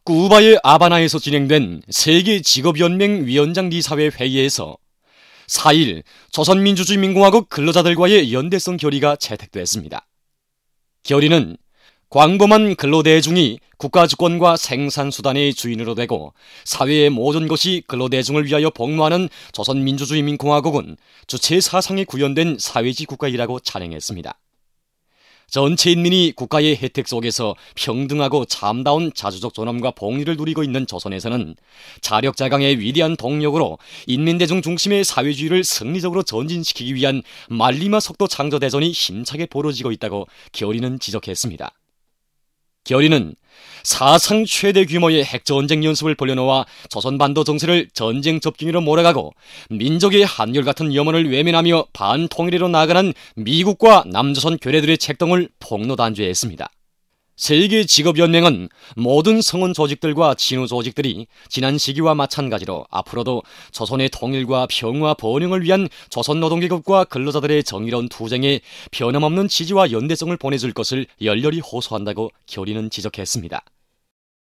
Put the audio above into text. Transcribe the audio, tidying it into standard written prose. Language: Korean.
쿠바의 아바나에서 진행된 세계직업연맹 위원장 이사회 회의에서 4일 조선민주주의민공화국 근로자들과의 연대성 결의가 채택됐습니다. 결의는 광범한 근로대중이 국가주권과 생산수단의 주인으로 되고 사회의 모든 것이 근로대중을 위하여 복무하는 조선민주주의민공화국은 주체 사상에 구현된 사회주의 국가이라고 찬행했습니다. 전체 인민이 국가의 혜택 속에서 평등하고 참다운 자주적 존엄과 복리를 누리고 있는 조선에서는 자력자강의 위대한 동력으로 인민대중 중심의 사회주의를 승리적으로 전진시키기 위한 말리마 속도 창조대전이 힘차게 벌어지고 있다고 결의는 지적했습니다. 결의는 사상 최대 규모의 핵전쟁 연습을 벌여놓아 조선반도 정세를 전쟁 접경으로 몰아가고 민족의 한결같은 염원을 외면하며 반통일으로 나아가는 미국과 남조선 괴뢰들의 책동을 폭로단죄했습니다. 세계직업연맹은 모든 성원 조직들과 진후 조직들이 지난 시기와 마찬가지로 앞으로도 조선의 통일과 평화 번영을 위한 조선 노동계급과 근로자들의 정의로운 투쟁에 변함없는 지지와 연대성을 보내줄 것을 열렬히 호소한다고 결의는 지적했습니다.